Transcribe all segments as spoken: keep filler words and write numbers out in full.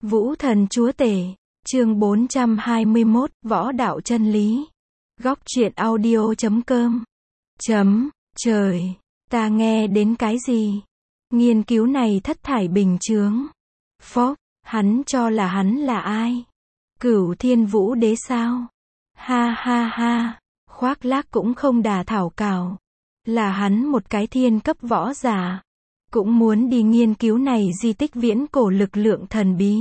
Vũ thần chúa tể, chương bốn trăm hai mươi mốt, võ đạo chân lý. Góc truyện audio chấm com. Chấm, trời, ta nghe đến cái gì? Nghiên cứu này thất thải bình chướng. Phốc, hắn cho là hắn là ai? Cửu thiên vũ đế sao? Ha ha ha, khoác lác cũng không đà thảo cào. Là hắn một cái thiên cấp võ giả. Cũng muốn đi nghiên cứu này di tích viễn cổ lực lượng thần bí.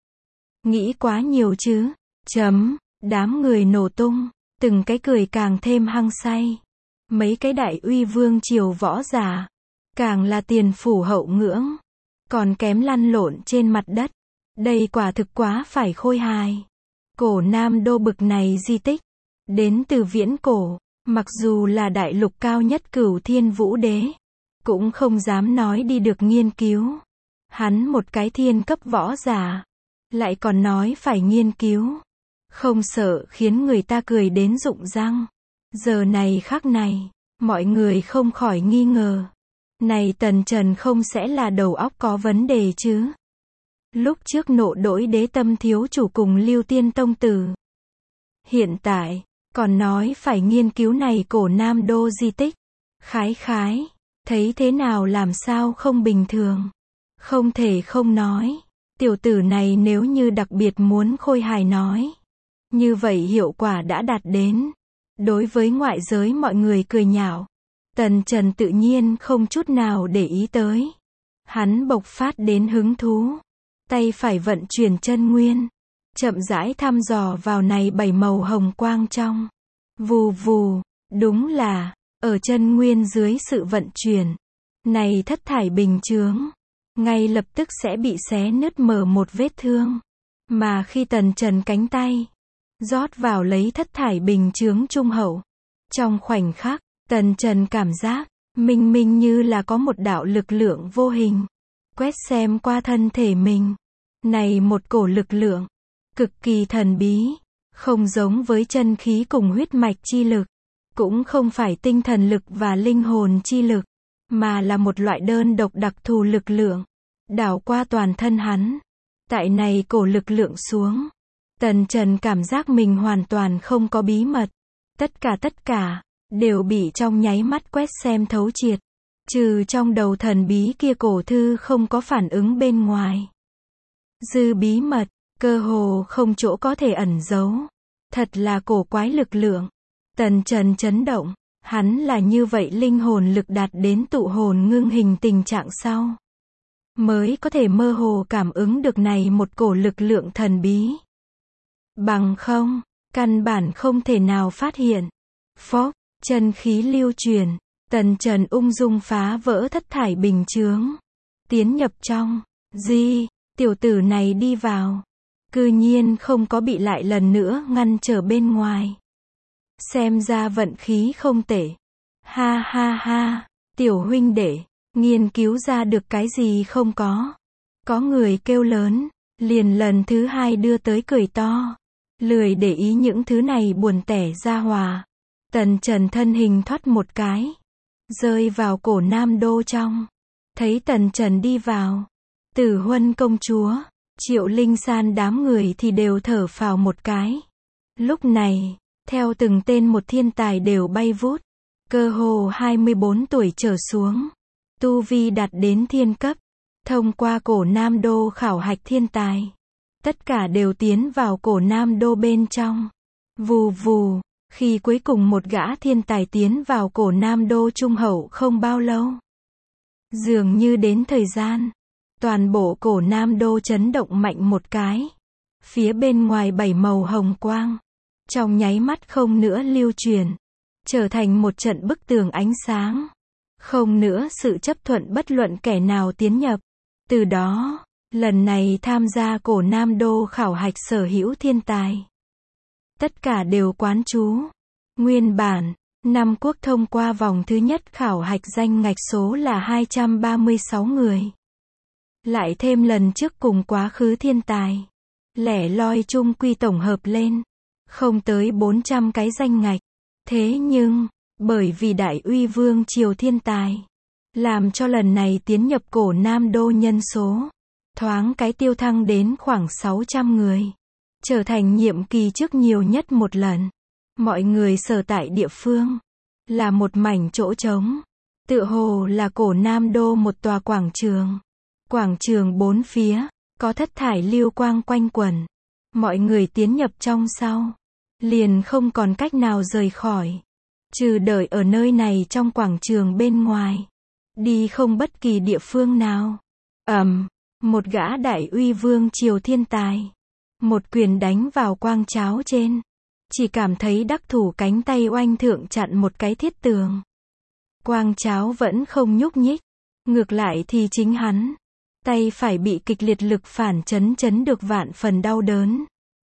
Nghĩ quá nhiều chứ. Chấm, đám người nổ tung, từng cái cười càng thêm hăng say. Mấy cái đại uy vương triều võ giả, càng là tiền phủ hậu ngưỡng, còn kém lăn lộn trên mặt đất. Đây quả thực quá phải khôi hài. Cổ Nam Đô bực này di tích, đến từ viễn cổ, mặc dù là đại lục cao nhất Cửu Thiên Vũ Đế, cũng không dám nói đi được nghiên cứu. Hắn một cái thiên cấp võ giả, lại còn nói phải nghiên cứu. Không sợ khiến người ta cười đến rụng răng. Giờ này khắc này, mọi người không khỏi nghi ngờ. Này Tần Trần không sẽ là đầu óc có vấn đề chứ? Lúc trước nộ đỗi đế tâm thiếu chủ cùng Lưu Tiên Tông Tử. Hiện tại, còn nói phải nghiên cứu này cổ Nam Đô di tích. Khái khái, thấy thế nào làm sao không bình thường. Không thể không nói, tiểu tử này nếu như đặc biệt muốn khôi hài nói. Như vậy hiệu quả đã đạt đến. Đối với ngoại giới mọi người cười nhạo, Tần Trần tự nhiên không chút nào để ý tới. Hắn bộc phát đến hứng thú. Tay phải vận chuyển chân nguyên, chậm rãi thăm dò vào này bảy màu hồng quang trong. Vù vù, đúng là, ở chân nguyên dưới sự vận chuyển, này thất thải bình chướng, ngay lập tức sẽ bị xé nứt mở một vết thương. Mà khi Tần Trần cánh tay rót vào lấy thất thải bình chướng trung hậu, trong khoảnh khắc, Tần Trần cảm giác, minh minh như là có một đạo lực lượng vô hình, quét xem qua thân thể mình. Này một cổ lực lượng, cực kỳ thần bí, không giống với chân khí cùng huyết mạch chi lực, cũng không phải tinh thần lực và linh hồn chi lực, mà là một loại đơn độc đặc thù lực lượng, đảo qua toàn thân hắn. Tại này cổ lực lượng xuống, Tần Trần cảm giác mình hoàn toàn không có bí mật. Tất cả tất cả, đều bị trong nháy mắt quét xem thấu triệt. Trừ trong đầu thần bí kia cổ thư không có phản ứng bên ngoài. Dư bí mật, cơ hồ không chỗ có thể ẩn giấu. Thật là cổ quái lực lượng. Tần Trần chấn động, hắn là như vậy linh hồn lực đạt đến tụ hồn ngưng hình tình trạng sau. Mới có thể mơ hồ cảm ứng được này một cổ lực lượng thần bí. Bằng không, căn bản không thể nào phát hiện. Phốc, chân khí lưu truyền, Tần Trần ung dung phá vỡ thất thải bình chướng. Tiến nhập trong, di, tiểu tử này đi vào. Cư nhiên không có bị lại lần nữa ngăn trở bên ngoài. Xem ra vận khí không tệ. Ha ha ha, tiểu huynh đệ, nghiên cứu ra được cái gì không có. Có người kêu lớn, liền lần thứ hai đưa tới cười to. Lười để ý những thứ này buồn tẻ ra hòa. Tần Trần thân hình thoát một cái, rơi vào cổ Nam Đô trong. Thấy Tần Trần đi vào, Tử Huân công chúa, Triệu Linh San đám người thì đều thở phào một cái. Lúc này, theo từng tên một thiên tài đều bay vút, cơ hồ hai mươi bốn tuổi trở xuống, tu vi đạt đến thiên cấp, thông qua cổ Nam Đô khảo hạch thiên tài. Tất cả đều tiến vào cổ Nam Đô bên trong. Vù vù, khi cuối cùng một gã thiên tài tiến vào cổ Nam Đô trung hậu không bao lâu. Dường như đến thời gian, toàn bộ cổ Nam Đô chấn động mạnh một cái. Phía bên ngoài bảy màu hồng quang, trong nháy mắt không nữa lưu truyền, trở thành một trận bức tường ánh sáng. Không nữa sự chấp thuận bất luận kẻ nào tiến nhập. Từ đó, lần này tham gia cổ Nam Đô khảo hạch sở hữu thiên tài, tất cả đều quán chú. Nguyên bản, Nam quốc thông qua vòng thứ nhất khảo hạch danh ngạch số là hai trăm ba mươi sáu người. Lại thêm lần trước cùng quá khứ thiên tài, lẻ loi chung quy tổng hợp lên, không tới bốn trăm cái danh ngạch. Thế nhưng, bởi vì đại uy vương triều thiên tài, làm cho lần này tiến nhập cổ Nam Đô nhân số thoáng cái tiêu thăng đến khoảng sáu trăm người. Trở thành nhiệm kỳ trước nhiều nhất một lần. Mọi người sở tại địa phương là một mảnh chỗ trống. Tựa hồ là cổ Nam Đô một tòa quảng trường. Quảng trường bốn phía, có thất thải lưu quang quanh quẩn. Mọi người tiến nhập trong sau, liền không còn cách nào rời khỏi. Trừ đợi ở nơi này trong quảng trường bên ngoài. Đi không bất kỳ địa phương nào. Ầm, một gã đại uy vương triều thiên tài. Một quyền đánh vào quang cháo trên. Chỉ cảm thấy đắc thủ cánh tay oanh thượng chặn một cái thiết tường. Quang cháo vẫn không nhúc nhích. Ngược lại thì chính hắn, tay phải bị kịch liệt lực phản chấn chấn được vạn phần đau đớn.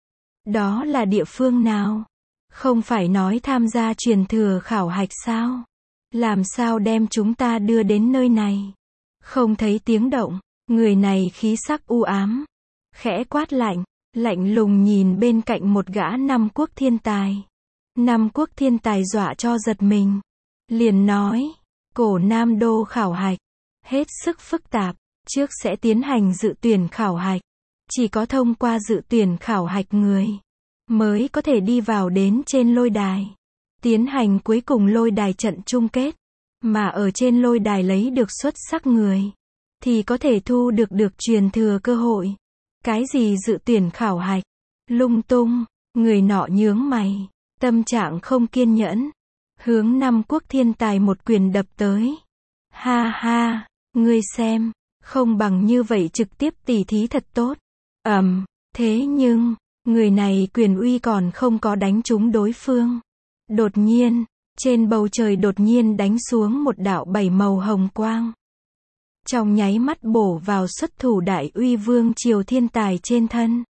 Đó là địa phương nào? Không phải nói tham gia truyền thừa khảo hạch sao? Làm sao đem chúng ta đưa đến nơi này? Không thấy tiếng động, người này khí sắc u ám. Khẽ quát lạnh, lạnh lùng nhìn bên cạnh một gã năm quốc thiên tài. Năm quốc thiên tài dọa cho giật mình. Liền nói, cổ Nam Đô khảo hạch, hết sức phức tạp, trước sẽ tiến hành dự tuyển khảo hạch. Chỉ có thông qua dự tuyển khảo hạch người, mới có thể đi vào đến trên lôi đài. Tiến hành cuối cùng lôi đài trận chung kết. Mà ở trên lôi đài lấy được xuất sắc người, thì có thể thu được được truyền thừa cơ hội. Cái gì dự tuyển khảo hạch? Lung tung, người nọ nhướng mày, tâm trạng không kiên nhẫn. Hướng năm quốc thiên tài một quyền đập tới. Ha ha, ngươi xem, không bằng như vậy trực tiếp tỉ thí thật tốt. Ầm, thế nhưng, người này quyền uy còn không có đánh trúng đối phương. Đột nhiên, trên bầu trời đột nhiên đánh xuống một đạo bảy màu hồng quang. Trong nháy mắt bổ vào xuất thủ đại uy vương triều thiên tài trên thân.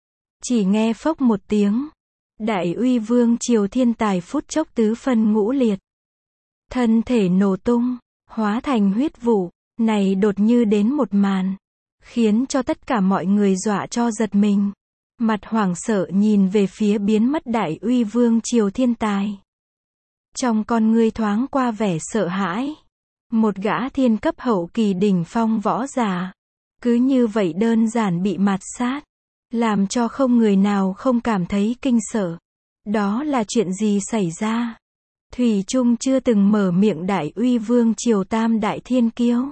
Chỉ nghe phốc một tiếng. Đại uy vương triều thiên tài phút chốc tứ phân ngũ liệt. Thân thể nổ tung, hóa thành huyết vụ. Này đột như đến một màn, khiến cho tất cả mọi người dọa cho giật mình. Mặt hoảng sợ nhìn về phía biến mất đại uy vương triều thiên tài. Trong con ngươi thoáng qua vẻ sợ hãi. Một gã thiên cấp hậu kỳ đỉnh phong võ giả, cứ như vậy đơn giản bị mạt sát, làm cho không người nào không cảm thấy kinh sợ. Đó là chuyện gì xảy ra? Thủy Trung chưa từng mở miệng đại uy vương triều tam đại thiên kiêu.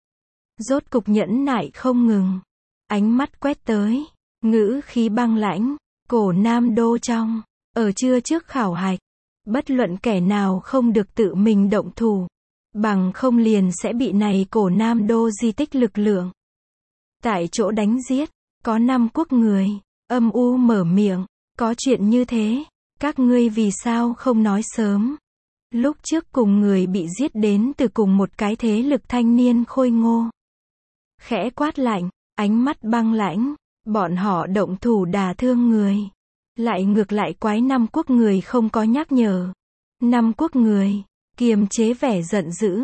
Rốt cục nhẫn nại không ngừng. Ánh mắt quét tới, ngữ khí băng lãnh, cổ Nam Đô trong, ở trưa trước khảo hạch. Bất luận kẻ nào không được tự mình động thủ, bằng không liền sẽ bị này cổ Nam Đô di tích lực lượng. Tại chỗ đánh giết, có năm quốc người, âm u mở miệng, có chuyện như thế, các ngươi vì sao không nói sớm? Lúc trước cùng người bị giết đến từ cùng một cái thế lực thanh niên khôi ngô. Khẽ quát lạnh, ánh mắt băng lãnh, bọn họ động thủ đả thương người. Lại ngược lại quái năm quốc người không có nhắc nhở. Năm quốc người, kiềm chế vẻ giận dữ.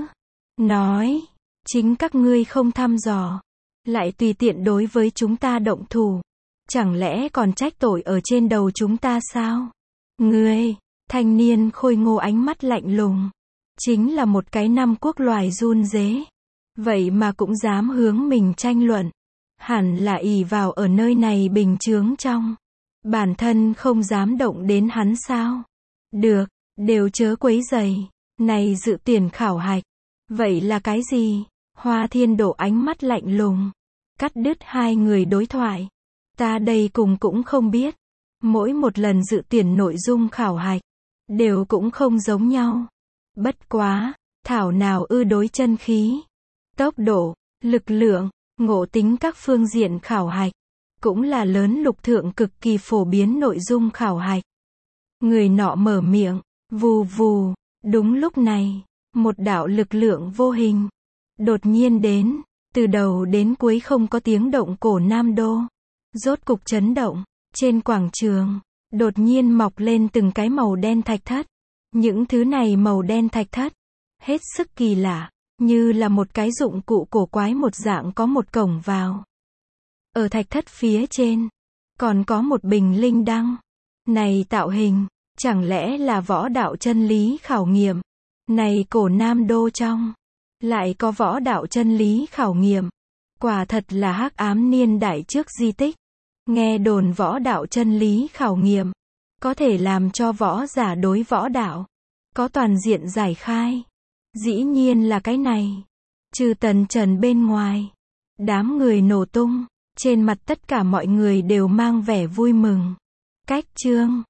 Nói, chính các ngươi không thăm dò. Lại tùy tiện đối với chúng ta động thủ. Chẳng lẽ còn trách tội ở trên đầu chúng ta sao? Ngươi, thanh niên khôi ngô ánh mắt lạnh lùng. Chính là một cái năm quốc loài run rế. Vậy mà cũng dám hướng mình tranh luận. Hẳn là ỷ vào ở nơi này bình chướng trong. Bản thân không dám động đến hắn sao? Được, đều chớ quấy rầy. Này dự tuyển khảo hạch. Vậy là cái gì? Hoa Thiên Đổ ánh mắt lạnh lùng. Cắt đứt hai người đối thoại. Ta đây cùng cũng không biết. Mỗi một lần dự tuyển nội dung khảo hạch, đều cũng không giống nhau. Bất quá, thảo nào ư đối chân khí, tốc độ, lực lượng, ngộ tính các phương diện khảo hạch. Cũng là lớn lục thượng cực kỳ phổ biến nội dung khảo hạch. Người nọ mở miệng, vù vù, đúng lúc này, một đạo lực lượng vô hình, đột nhiên đến, từ đầu đến cuối không có tiếng động cổ Nam Đô. Rốt cục chấn động, trên quảng trường, đột nhiên mọc lên từng cái màu đen thạch thất. Những thứ này màu đen thạch thất, hết sức kỳ lạ, như là một cái dụng cụ cổ quái một dạng có một cổng vào. Ở thạch thất phía trên, còn có một bình linh đăng. Này tạo hình, chẳng lẽ là võ đạo chân lý khảo nghiệm? Này cổ Nam Đô trong, lại có võ đạo chân lý khảo nghiệm. Quả thật là hắc ám niên đại trước di tích. Nghe đồn võ đạo chân lý khảo nghiệm, có thể làm cho võ giả đối võ đạo có toàn diện giải khai. Dĩ nhiên là cái này. Trừ Tần Trần bên ngoài, đám người nổ tung, trên mặt tất cả mọi người đều mang vẻ vui mừng. Cách chương